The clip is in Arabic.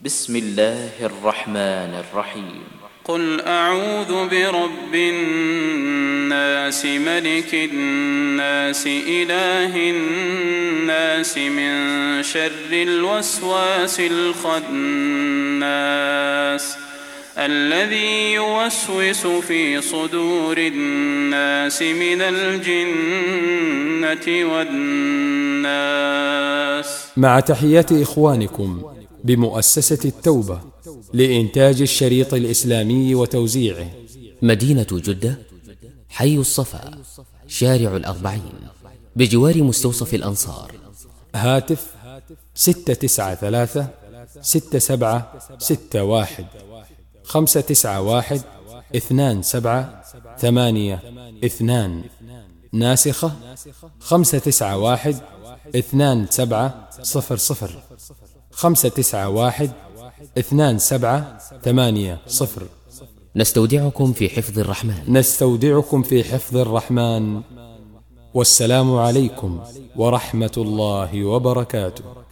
بسم الله الرحمن الرحيم. قل أعوذ برب الناس ملك الناس إله الناس من شر الوسواس الخناس الذي يوسوس في صدور الناس من الجنة والناس. مع تحيات إخوانكم بمؤسسة التوبة لإنتاج الشريط الإسلامي وتوزيعه، مدينة جدة، حي الصفا، شارع الأربعين، بجوار مستوصف الأنصار. هاتف 693-6761 591-2782. ناسخة 591-2700 591-2780. نستودعكم في حفظ الرحمن. نستودعكم في حفظ الرحمن. والسلام عليكم ورحمة الله وبركاته.